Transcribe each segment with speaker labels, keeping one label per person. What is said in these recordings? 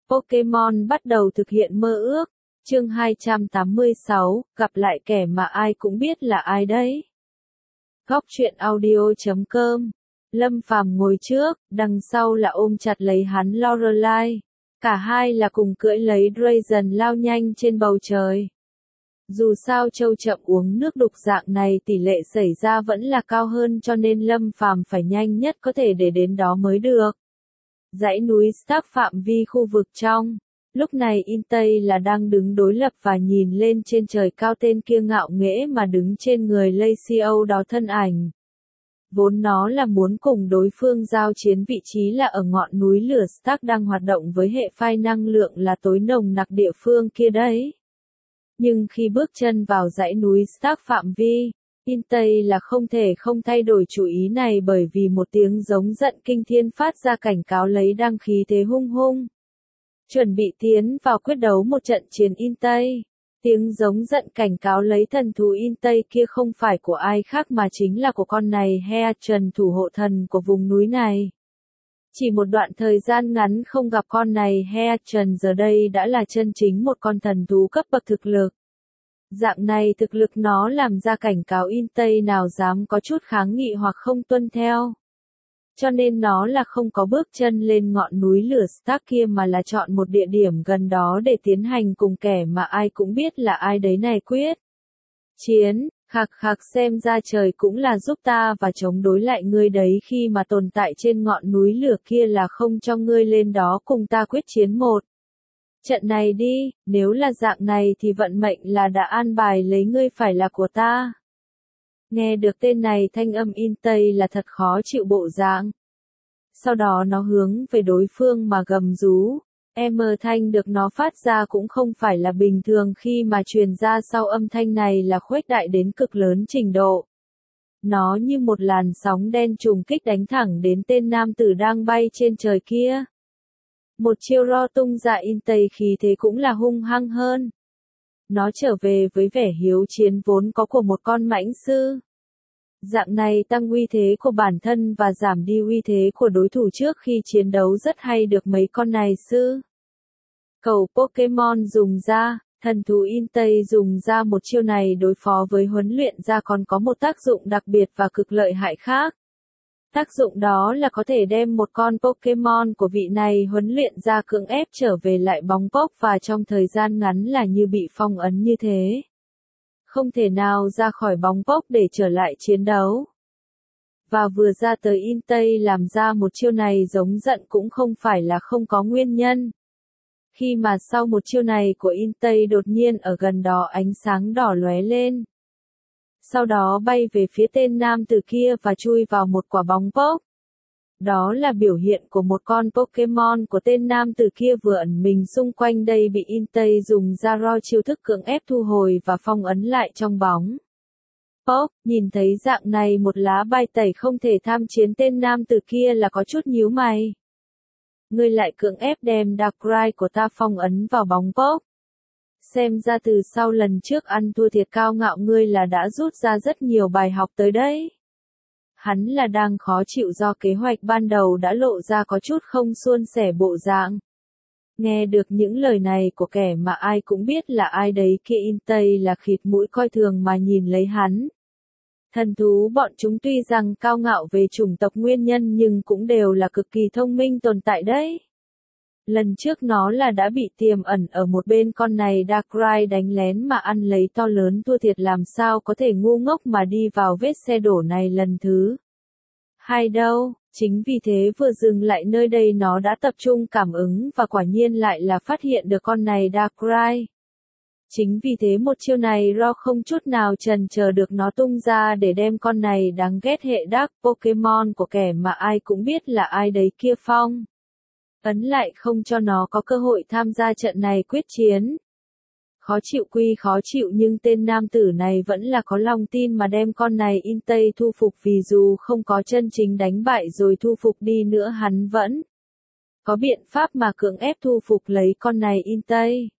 Speaker 1: Pokémon bắt đầu thực hiện mơ ước. Chương 286, gặp lại kẻ mà ai cũng biết là ai đấy. Góc truyện audio.com. Lâm Phàm ngồi trước, đằng sau là ôm chặt lấy hắn Lorelai. Cả hai là cùng cưỡi lấy Dragon lao nhanh trên bầu trời. Dù sao trâu chậm uống nước đục dạng này tỷ lệ xảy ra vẫn là cao hơn, cho nên Lâm Phàm phải nhanh nhất có thể để đến đó mới được. Dãy núi Stark phạm vi khu vực trong. Lúc này Intay là đang đứng đối lập và nhìn lên trên trời cao, tên kia ngạo nghễ mà đứng trên người Lacio đó thân ảnh. Vốn nó là muốn cùng đối phương giao chiến, vị trí là ở ngọn núi lửa Stark đang hoạt động với hệ phai năng lượng là tối nồng nặc địa phương kia đấy. Nhưng khi bước chân vào dãy núi Stark phạm vi, Intay là không thể không thay đổi chủ ý này, bởi vì một tiếng giống giận kinh thiên phát ra cảnh cáo lấy đang khí thế hung hung. Chuẩn bị tiến vào quyết đấu một trận chiến Intay. Tiếng giống giận cảnh cáo lấy thần thú Intay kia không phải của ai khác mà chính là của con này Heatran, thủ hộ thần của vùng núi này. Chỉ một đoạn thời gian ngắn không gặp, con này Heatran giờ đây đã là chân chính một con thần thú cấp bậc thực lực. Dạng này thực lực nó làm ra cảnh cáo Intay nào dám có chút kháng nghị hoặc không tuân theo. Cho nên nó là không có bước chân lên ngọn núi lửa Stark kia mà là chọn một địa điểm gần đó để tiến hành cùng kẻ mà ai cũng biết là ai đấy này quyết chiến. Khạc khạc, xem ra trời cũng là giúp ta và chống đối lại ngươi đấy, khi mà tồn tại trên ngọn núi lửa kia là không cho ngươi lên đó cùng ta quyết chiến một trận này đi, nếu là dạng này thì vận mệnh là đã an bài lấy ngươi phải là của ta. Nghe được tên này, thanh âm Intay là thật khó chịu bộ dạng. Sau đó nó hướng về đối phương mà gầm rú. Âm thanh được nó phát ra cũng không phải là bình thường, khi mà truyền ra sau âm thanh này là khuếch đại đến cực lớn trình độ. Nó như một làn sóng đen trùng kích đánh thẳng đến tên nam tử đang bay trên trời kia. Một chiêu ro tung ra, Intay khí thế cũng là hung hăng hơn. Nó trở về với vẻ hiếu chiến vốn có của một con mãnh sư. Dạng này tăng uy thế của bản thân và giảm đi uy thế của đối thủ trước khi chiến đấu rất hay được mấy con này sư cầu Pokemon dùng ra. Thần thú Intay dùng ra một chiêu này đối phó với huấn luyện ra còn có một tác dụng đặc biệt và cực lợi hại khác. Tác dụng đó là có thể đem một con Pokemon của vị này huấn luyện ra cưỡng ép trở về lại bóng pok, và trong thời gian ngắn là như bị phong ấn như thế. Không thể nào ra khỏi bóng pok để trở lại chiến đấu. Và vừa ra tới, Intay làm ra một chiêu này giống giận cũng không phải là không có nguyên nhân. Khi mà sau một chiêu này của Intay đột nhiên ở gần đó ánh sáng đỏ lóe lên. Sau đó bay về phía tên nam tử kia và chui vào một quả bóng pok. Đó là biểu hiện của một con Pokemon của tên nam tử kia vừa ẩn mình xung quanh đây bị Intay dùng ra ro chiêu thức cưỡng ép thu hồi và phong ấn lại trong bóng pok. Nhìn thấy dạng này, một lá bài tẩy không thể tham chiến tên nam tử kia là có chút nhíu mày. Ngươi lại cưỡng ép đem Darkrai của ta phong ấn vào bóng pok. Xem ra từ sau lần trước ăn thua thiệt cao ngạo, ngươi là đã rút ra rất nhiều bài học tới đấy. Hắn là đang khó chịu do kế hoạch ban đầu đã lộ ra có chút không suôn sẻ bộ dạng. Nghe được những lời này của kẻ mà ai cũng biết là ai đấy kia, Intay là khịt mũi coi thường mà nhìn lấy hắn. Thần thú bọn chúng tuy rằng cao ngạo về chủng tộc nguyên nhân nhưng cũng đều là cực kỳ thông minh tồn tại đấy. Lần trước nó là đã bị tiềm ẩn ở một bên con này Darkrai đánh lén mà ăn lấy to lớn thua thiệt, làm sao có thể ngu ngốc mà đi vào vết xe đổ này lần thứ hai đâu. Chính vì thế vừa dừng lại nơi đây nó đã tập trung cảm ứng và quả nhiên lại là phát hiện được con này Darkrai. Chính vì thế một chiêu này ro không chút nào chần chờ được nó tung ra để đem con này đáng ghét hệ Dark Pokemon của kẻ mà ai cũng biết là ai đấy kia phong ấn lại, không cho nó có cơ hội tham gia trận này quyết chiến. Khó chịu quy khó chịu, nhưng tên nam tử này vẫn là có lòng tin mà đem con này Intay thu phục, vì dù không có chân chính đánh bại rồi thu phục đi nữa hắn vẫn có biện pháp mà cưỡng ép thu phục lấy con này Intay.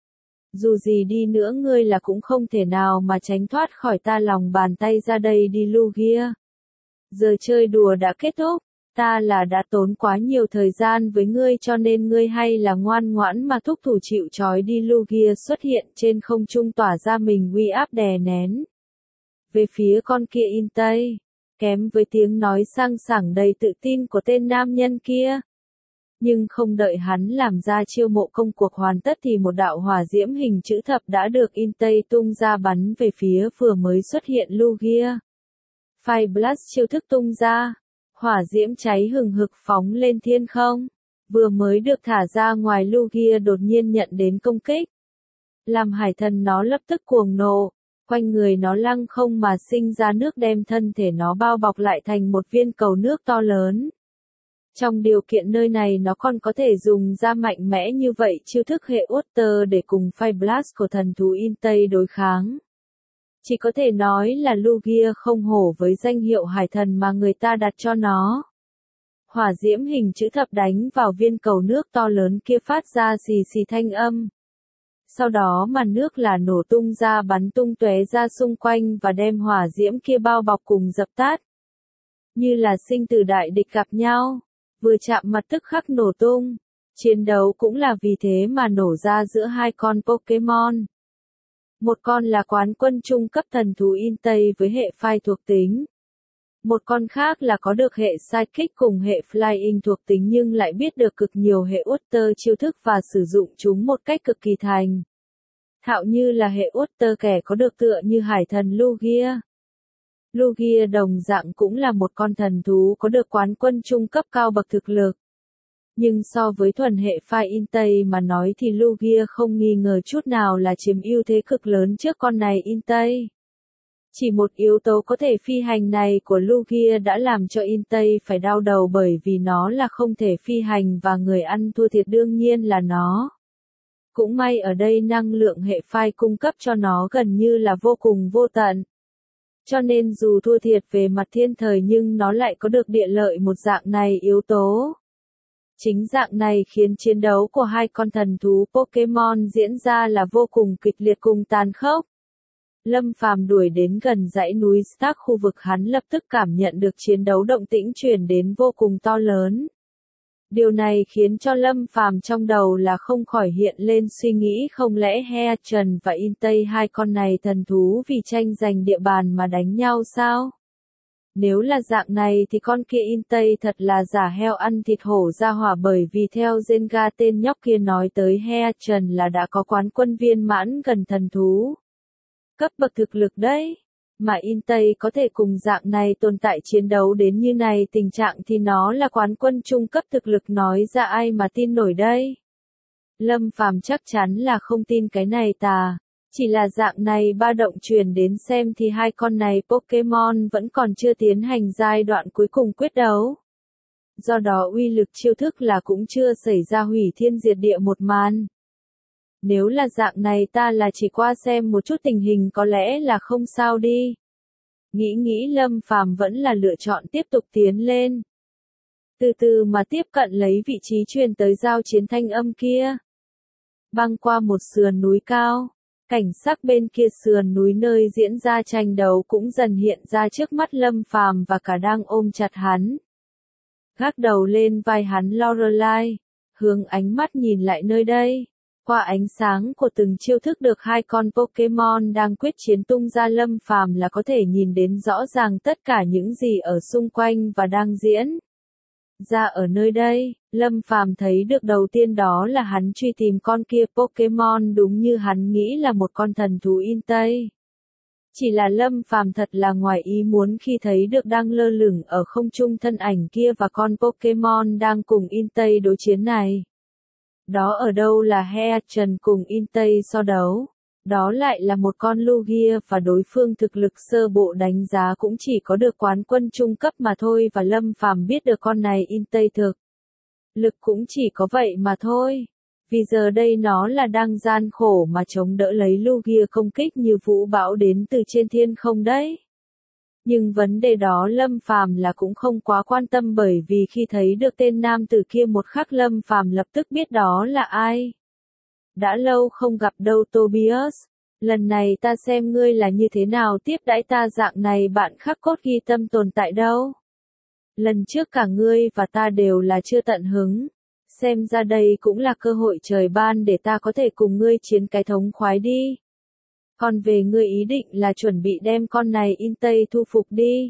Speaker 1: Dù gì đi nữa ngươi là cũng không thể nào mà tránh thoát khỏi ta lòng bàn tay, ra đây đi Lugia. Giờ chơi đùa đã kết thúc. Ta là đã tốn quá nhiều thời gian với ngươi cho nên ngươi hay là ngoan ngoãn mà thúc thủ chịu trói đi. Lugia xuất hiện trên không trung tỏa ra mình uy áp đè nén. Về phía con kia in Tây, kém với tiếng nói sang sảng đầy tự tin của tên nam nhân kia. Nhưng không đợi hắn làm ra chiêu mộ công cuộc hoàn tất thì một đạo hỏa diễm hình chữ thập đã được in Tây tung ra bắn về phía vừa mới xuất hiện Lugia. Fire Blast chiêu thức tung ra. Hỏa diễm cháy hừng hực phóng lên thiên không. Vừa mới được thả ra ngoài Lugia đột nhiên nhận đến công kích. Làm hải thần nó lập tức cuồng nộ. Quanh người nó lăng không mà sinh ra nước đem thân thể nó bao bọc lại thành một viên cầu nước to lớn. Trong điều kiện nơi này nó còn có thể dùng ra mạnh mẽ như vậy chiêu thức hệ Water để cùng Fire Blast của thần thú in Tây đối kháng. Chỉ có thể nói là Lugia không hổ với danh hiệu hải thần mà người ta đặt cho nó. Hỏa diễm hình chữ thập đánh vào viên cầu nước to lớn kia phát ra xì xì thanh âm. Sau đó màn nước là nổ tung ra bắn tung tóe ra xung quanh và đem hỏa diễm kia bao bọc cùng dập tắt. Như là sinh tử đại địch gặp nhau, vừa chạm mặt tức khắc nổ tung. Chiến đấu cũng là vì thế mà nổ ra giữa hai con Pokémon. Một con là quán quân trung cấp thần thú in Tây với hệ Fire thuộc tính. Một con khác là có được hệ Psychic cùng hệ Flying thuộc tính nhưng lại biết được cực nhiều hệ Water chiêu thức và sử dụng chúng một cách cực kỳ thành thạo như là hệ Water kẻ có được tựa như hải thần Lugia. Lugia đồng dạng cũng là một con thần thú có được quán quân trung cấp cao bậc thực lực. Nhưng so với thuần hệ Fire in Tây mà nói thì Lugia không nghi ngờ chút nào là chiếm ưu thế cực lớn trước con này in Tây. Chỉ một yếu tố có thể phi hành này của Lugia đã làm cho in Tây phải đau đầu bởi vì nó là không thể phi hành và người ăn thua thiệt đương nhiên là nó. Cũng may ở đây năng lượng hệ Fire cung cấp cho nó gần như là vô cùng vô tận. Cho nên dù thua thiệt về mặt thiên thời nhưng nó lại có được địa lợi một dạng này yếu tố. Chính dạng này khiến chiến đấu của hai con thần thú Pokémon diễn ra là vô cùng kịch liệt cùng tàn khốc. Lâm Phàm đuổi đến gần dãy núi Stark khu vực hắn lập tức cảm nhận được chiến đấu động tĩnh truyền đến vô cùng to lớn. Điều này khiến cho Lâm Phàm trong đầu là không khỏi hiện lên suy nghĩ không lẽ Heatran và In Tây hai con này thần thú vì tranh giành địa bàn mà đánh nhau sao? Nếu là dạng này thì con kia In Tây thật là giả heo ăn thịt hổ ra hỏa bởi vì theo Zenga tên nhóc kia nói tới Heatran là đã có quán quân viên mãn gần thần thú. Cấp bậc thực lực đấy. Mà In Tây có thể cùng dạng này tồn tại chiến đấu đến như này tình trạng thì nó là quán quân trung cấp thực lực nói ra ai mà tin nổi đây. Lâm Phàm chắc chắn là không tin cái này chỉ là dạng này ba động truyền đến xem thì hai con này Pokémon vẫn còn chưa tiến hành giai đoạn cuối cùng quyết đấu. Do đó uy lực chiêu thức là cũng chưa xảy ra hủy thiên diệt địa một màn. Nếu là dạng này ta là chỉ qua xem một chút tình hình có lẽ là không sao đi. Nghĩ Lâm Phàm vẫn là lựa chọn tiếp tục tiến lên. Từ từ mà tiếp cận lấy vị trí truyền tới giao chiến thanh âm kia. Băng qua một sườn núi cao. Cảnh sắc bên kia sườn núi nơi diễn ra tranh đấu cũng dần hiện ra trước mắt Lâm Phàm và cả đang ôm chặt hắn. Gác đầu lên vai hắn Lorelai, hướng ánh mắt nhìn lại nơi đây. Qua ánh sáng của từng chiêu thức được hai con Pokémon đang quyết chiến tung ra Lâm Phàm là có thể nhìn đến rõ ràng tất cả những gì ở xung quanh và đang diễn ra ở nơi đây. Lâm Phàm thấy được đầu tiên đó là hắn truy tìm con kia Pokémon đúng như hắn nghĩ là một con thần thú in Tây. Chỉ là Lâm Phàm thật là ngoài ý muốn khi thấy được đang lơ lửng ở không trung thân ảnh kia và con Pokémon đang cùng in Tây đối chiến này. Đó ở đâu là Heatran cùng in Tây so đấu. Đó lại là một con Lugia và đối phương thực lực sơ bộ đánh giá cũng chỉ có được quán quân trung cấp mà thôi và Lâm Phàm biết được con này in Tây thực lực cũng chỉ có vậy mà thôi. Vì giờ đây nó là đang gian khổ mà chống đỡ lấy Lugia công kích như vũ bão đến từ trên thiên không đấy. Nhưng vấn đề đó Lâm Phàm là cũng không quá quan tâm bởi vì khi thấy được tên nam tử kia một khắc Lâm Phàm lập tức biết đó là ai. Đã lâu không gặp đâu Tobias, lần này ta xem ngươi là như thế nào tiếp đãi ta dạng này bạn khắc cốt ghi tâm tồn tại đâu. Lần trước cả ngươi và ta đều là chưa tận hứng. Xem ra đây cũng là cơ hội trời ban để ta có thể cùng ngươi chiến cái thống khoái đi. Còn về ngươi ý định là chuẩn bị đem con này in Tây thu phục đi.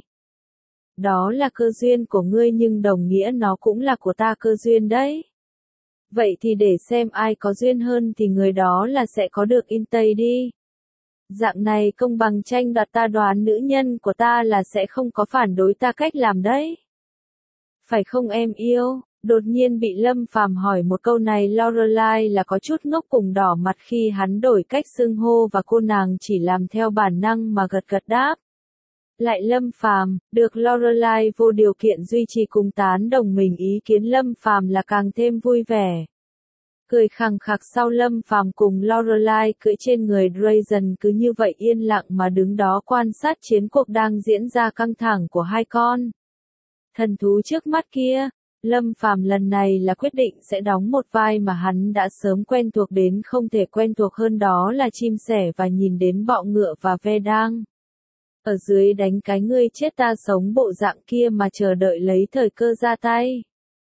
Speaker 1: Đó là cơ duyên của ngươi nhưng đồng nghĩa nó cũng là của ta cơ duyên đấy. Vậy thì để xem ai có duyên hơn thì người đó là sẽ có được in Tây đi. Dạng này công bằng tranh đoạt ta đoán nữ nhân của ta là sẽ không có phản đối ta cách làm đấy. Phải không em yêu? Đột nhiên bị Lâm Phàm hỏi một câu này Lorelai là có chút ngốc cùng đỏ mặt khi hắn đổi cách xưng hô và cô nàng chỉ làm theo bản năng mà gật gật đáp. Lại Lâm Phàm, được Lorelai vô điều kiện duy trì cùng tán đồng mình ý kiến Lâm Phàm là càng thêm vui vẻ. Cười khằng khặc sau Lâm Phàm cùng Lorelai cưỡi trên người Drazen cứ như vậy yên lặng mà đứng đó quan sát chiến cuộc đang diễn ra căng thẳng của hai con thần thú trước mắt kia. Lâm Phàm lần này là quyết định sẽ đóng một vai mà hắn đã sớm quen thuộc đến không thể quen thuộc hơn, đó là chim sẻ và nhìn đến bọ ngựa và ve đăng. Ở dưới đánh cái ngươi chết ta sống bộ dạng kia mà chờ đợi lấy thời cơ ra tay.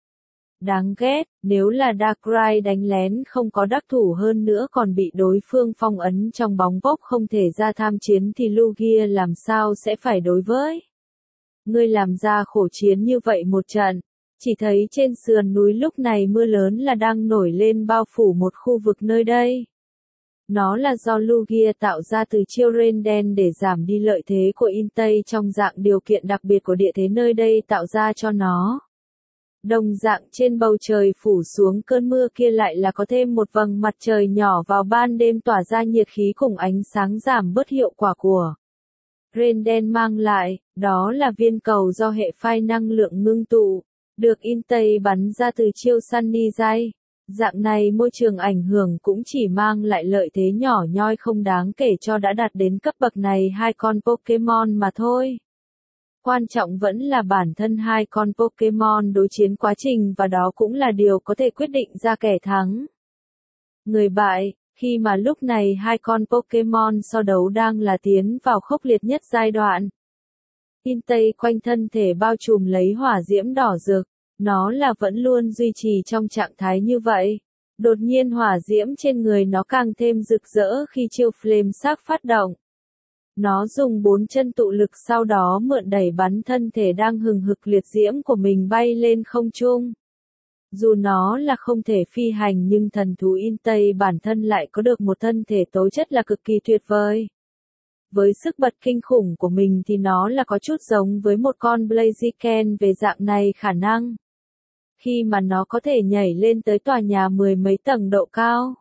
Speaker 1: Đáng ghét, nếu là Darkrai đánh lén không có đắc thủ hơn nữa còn bị đối phương phong ấn trong bóng bốc không thể ra tham chiến thì Lugia làm sao sẽ phải đối với. Ngươi làm ra khổ chiến như vậy một trận. Chỉ thấy trên sườn núi lúc này mưa lớn là đang nổi lên bao phủ một khu vực nơi đây. Nó là do Lugia tạo ra từ chiêu rain đen để giảm đi lợi thế của Intây trong dạng điều kiện đặc biệt của địa thế nơi đây tạo ra cho nó. Đồng dạng trên bầu trời phủ xuống cơn mưa kia lại là có thêm một vầng mặt trời nhỏ vào ban đêm tỏa ra nhiệt khí cùng ánh sáng giảm bớt hiệu quả của rain đen mang lại, đó là viên cầu do hệ phai năng lượng ngưng tụ, được Intây bắn ra từ chiêu Sunny Ray. Dạng này môi trường ảnh hưởng cũng chỉ mang lại lợi thế nhỏ nhoi không đáng kể cho đã đạt đến cấp bậc này hai con Pokemon mà thôi. Quan trọng vẫn là bản thân hai con Pokemon đối chiến quá trình và đó cũng là điều có thể quyết định ra kẻ thắng. Người bại, khi mà lúc này hai con Pokemon so đấu đang là tiến vào khốc liệt nhất giai đoạn. Intây quanh thân thể bao trùm lấy hỏa diễm đỏ rực. Nó là vẫn luôn duy trì trong trạng thái như vậy. Đột nhiên hỏa diễm trên người nó càng thêm rực rỡ khi chiêu Flame Sắc phát động. Nó dùng 4 chân tụ lực sau đó mượn đẩy bắn thân thể đang hừng hực liệt diễm của mình bay lên không trung. Dù nó là không thể phi hành nhưng thần thú Intây bản thân lại có được một thân thể tố chất là cực kỳ tuyệt vời. Với sức bật kinh khủng của mình thì nó là có chút giống với một con Blaziken về dạng này khả năng. Khi mà nó có thể nhảy lên tới tòa nhà mười mấy tầng độ cao.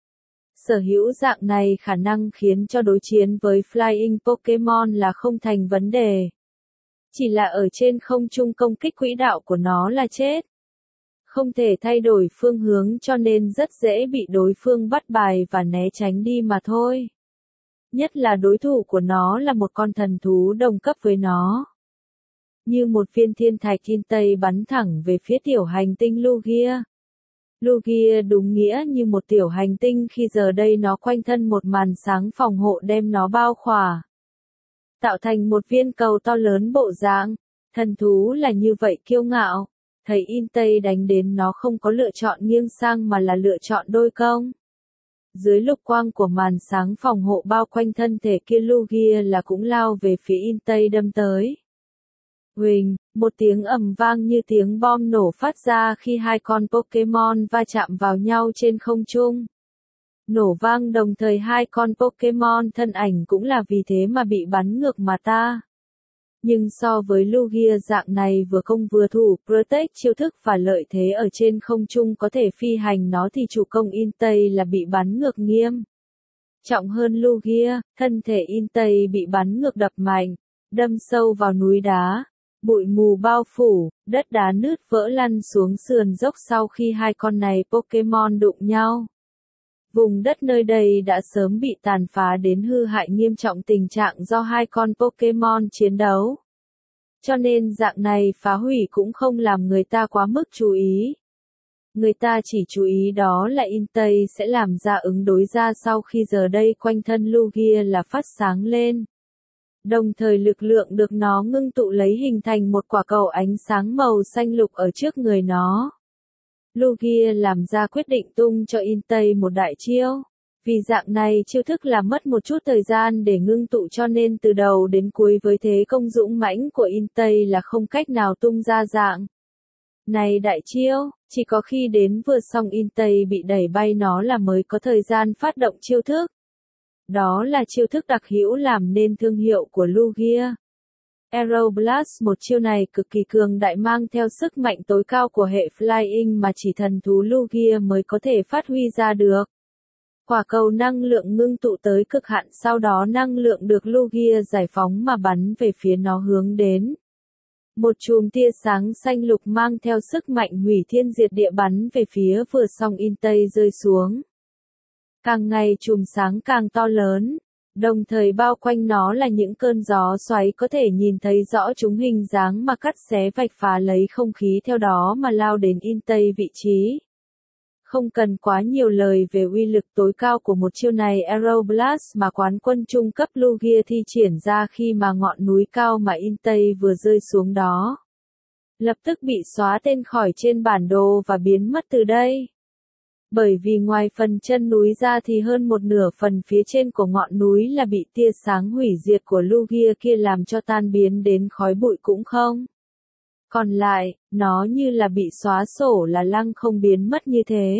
Speaker 1: Sở hữu dạng này khả năng khiến cho đối chiến với Flying Pokemon là không thành vấn đề. Chỉ là ở trên không trung công kích quỹ đạo của nó là chết. Không thể thay đổi phương hướng cho nên rất dễ bị đối phương bắt bài và né tránh đi mà thôi. Nhất là đối thủ của nó là một con thần thú đồng cấp với nó. Như một viên thiên thạch Intây bắn thẳng về phía tiểu hành tinh Lugia. Lugia đúng nghĩa như một tiểu hành tinh khi giờ đây nó quanh thân một màn sáng phòng hộ đem nó bao khỏa. Tạo thành một viên cầu to lớn bộ dạng, thần thú là như vậy kiêu ngạo. Thấy Intây đánh đến nó không có lựa chọn nghiêng sang mà là lựa chọn đôi công. Dưới lục quang của màn sáng phòng hộ bao quanh thân thể kia Lugia là cũng lao về phía Intây đâm tới. Huỳnh, một tiếng ầm vang như tiếng bom nổ phát ra khi hai con Pokemon va chạm vào nhau trên không trung. Nổ vang đồng thời hai con Pokemon thân ảnh cũng là vì thế mà bị bắn ngược mà ta. Nhưng so với Lugia dạng này vừa công vừa thủ, Protect chiêu thức và lợi thế ở trên không trung có thể phi hành nó thì chủ công Intây là bị bắn ngược nghiêm. Trọng hơn Lugia, thân thể Intây bị bắn ngược đập mạnh, đâm sâu vào núi đá. Bụi mù bao phủ, đất đá nứt vỡ lăn xuống sườn dốc sau khi hai con này Pokemon đụng nhau. Vùng đất nơi đây đã sớm bị tàn phá đến hư hại nghiêm trọng tình trạng do hai con Pokemon chiến đấu. Cho nên dạng này phá hủy cũng không làm người ta quá mức chú ý. Người ta chỉ chú ý đó là Intây sẽ làm ra ứng đối ra sau khi giờ đây quanh thân Lugia là phát sáng lên. Đồng thời lực lượng được nó ngưng tụ lấy hình thành một quả cầu ánh sáng màu xanh lục ở trước người nó. Lugia làm ra quyết định tung cho Intei một đại chiêu. Vì dạng này chiêu thức là mất một chút thời gian để ngưng tụ cho nên từ đầu đến cuối với thế công dũng mãnh của Intei là không cách nào tung ra dạng này đại chiêu, chỉ có khi đến vừa xong Intei bị đẩy bay nó là mới có thời gian phát động chiêu thức. Đó là chiêu thức đặc hữu làm nên thương hiệu của Lugia. Aeroblast, một chiêu này cực kỳ cường đại mang theo sức mạnh tối cao của hệ Flying mà chỉ thần thú Lugia mới có thể phát huy ra được. Quả cầu năng lượng ngưng tụ tới cực hạn, sau đó năng lượng được Lugia giải phóng mà bắn về phía nó hướng đến. Một chùm tia sáng xanh lục mang theo sức mạnh hủy thiên diệt địa bắn về phía vừa xong Intei rơi xuống. Càng ngày chùm sáng càng to lớn, đồng thời bao quanh nó là những cơn gió xoáy có thể nhìn thấy rõ chúng hình dáng mà cắt xé vạch phá lấy không khí theo đó mà lao đến Intei vị trí. Không cần quá nhiều lời về uy lực tối cao của một chiêu này Aeroblast mà quán quân trung cấp Lugia thi triển ra khi mà ngọn núi cao mà Intei vừa rơi xuống đó lập tức bị xóa tên khỏi trên bản đồ và biến mất từ đây. Bởi vì ngoài phần chân núi ra thì hơn một nửa phần phía trên của ngọn núi là bị tia sáng hủy diệt của Lugia kia làm cho tan biến đến khói bụi cũng không. Còn lại, nó như là bị xóa sổ là lăng không biến mất như thế.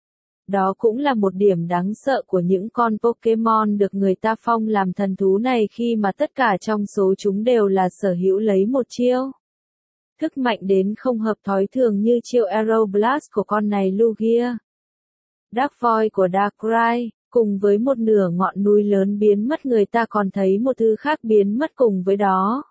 Speaker 1: Đó cũng là một điểm đáng sợ của những con Pokémon được người ta phong làm thần thú này khi mà tất cả trong số chúng đều là sở hữu lấy một chiêu thức mạnh đến không hợp thói thường như chiêu Aeroblast của con này Lugia. Dark Void của Darkrai, cùng với một nửa ngọn núi lớn biến mất, người ta còn thấy một thứ khác biến mất cùng với đó.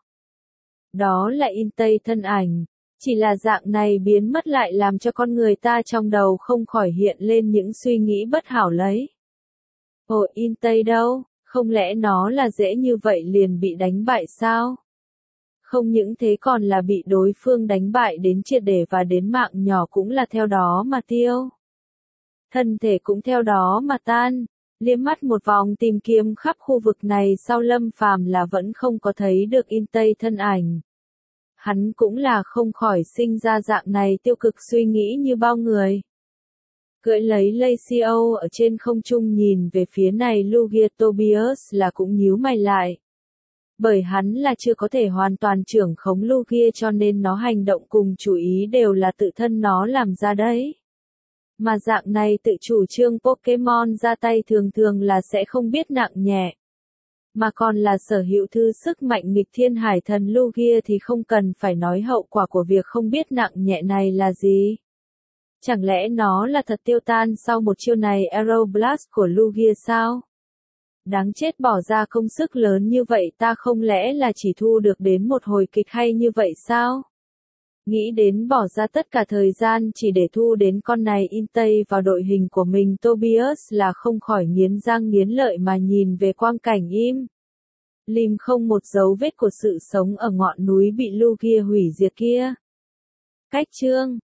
Speaker 1: Đó là Intei thân ảnh. Chỉ là dạng này biến mất lại làm cho con người ta trong đầu không khỏi hiện lên những suy nghĩ bất hảo lấy. Ồ, Intei đâu? Không lẽ nó là dễ như vậy liền bị đánh bại sao? Không những thế còn là bị đối phương đánh bại đến triệt để và đến mạng nhỏ cũng là theo đó mà tiêu. Thân thể cũng theo đó mà tan. Liếc mắt một vòng tìm kiếm khắp khu vực này sau Lâm Phàm là vẫn không có thấy được Intei thân ảnh. Hắn cũng là không khỏi sinh ra dạng này tiêu cực suy nghĩ như bao người. Cưỡi lấy Lacio ở trên không trung nhìn về phía này Lugia Tobias là cũng nhíu mày lại. Bởi hắn là chưa có thể hoàn toàn trưởng khống Lugia cho nên nó hành động cùng chủ ý đều là tự thân nó làm ra đấy. Mà dạng này tự chủ trương Pokemon ra tay thường thường là sẽ không biết nặng nhẹ. Mà còn là sở hữu thứ sức mạnh nghịch thiên hải thần Lugia thì không cần phải nói hậu quả của việc không biết nặng nhẹ này là gì. Chẳng lẽ nó là thật tiêu tan sau một chiêu này Aeroblast của Lugia sao? Đáng chết, bỏ ra công sức lớn như vậy ta không lẽ là chỉ thu được đến một hồi kịch hay như vậy sao? Nghĩ đến bỏ ra tất cả thời gian chỉ để thu đến con này Intei vào đội hình của mình, Tobias là không khỏi nghiến răng nghiến lợi mà nhìn về quang cảnh im lìm không một dấu vết của sự sống ở ngọn núi bị Lugia hủy diệt kia. Cách chương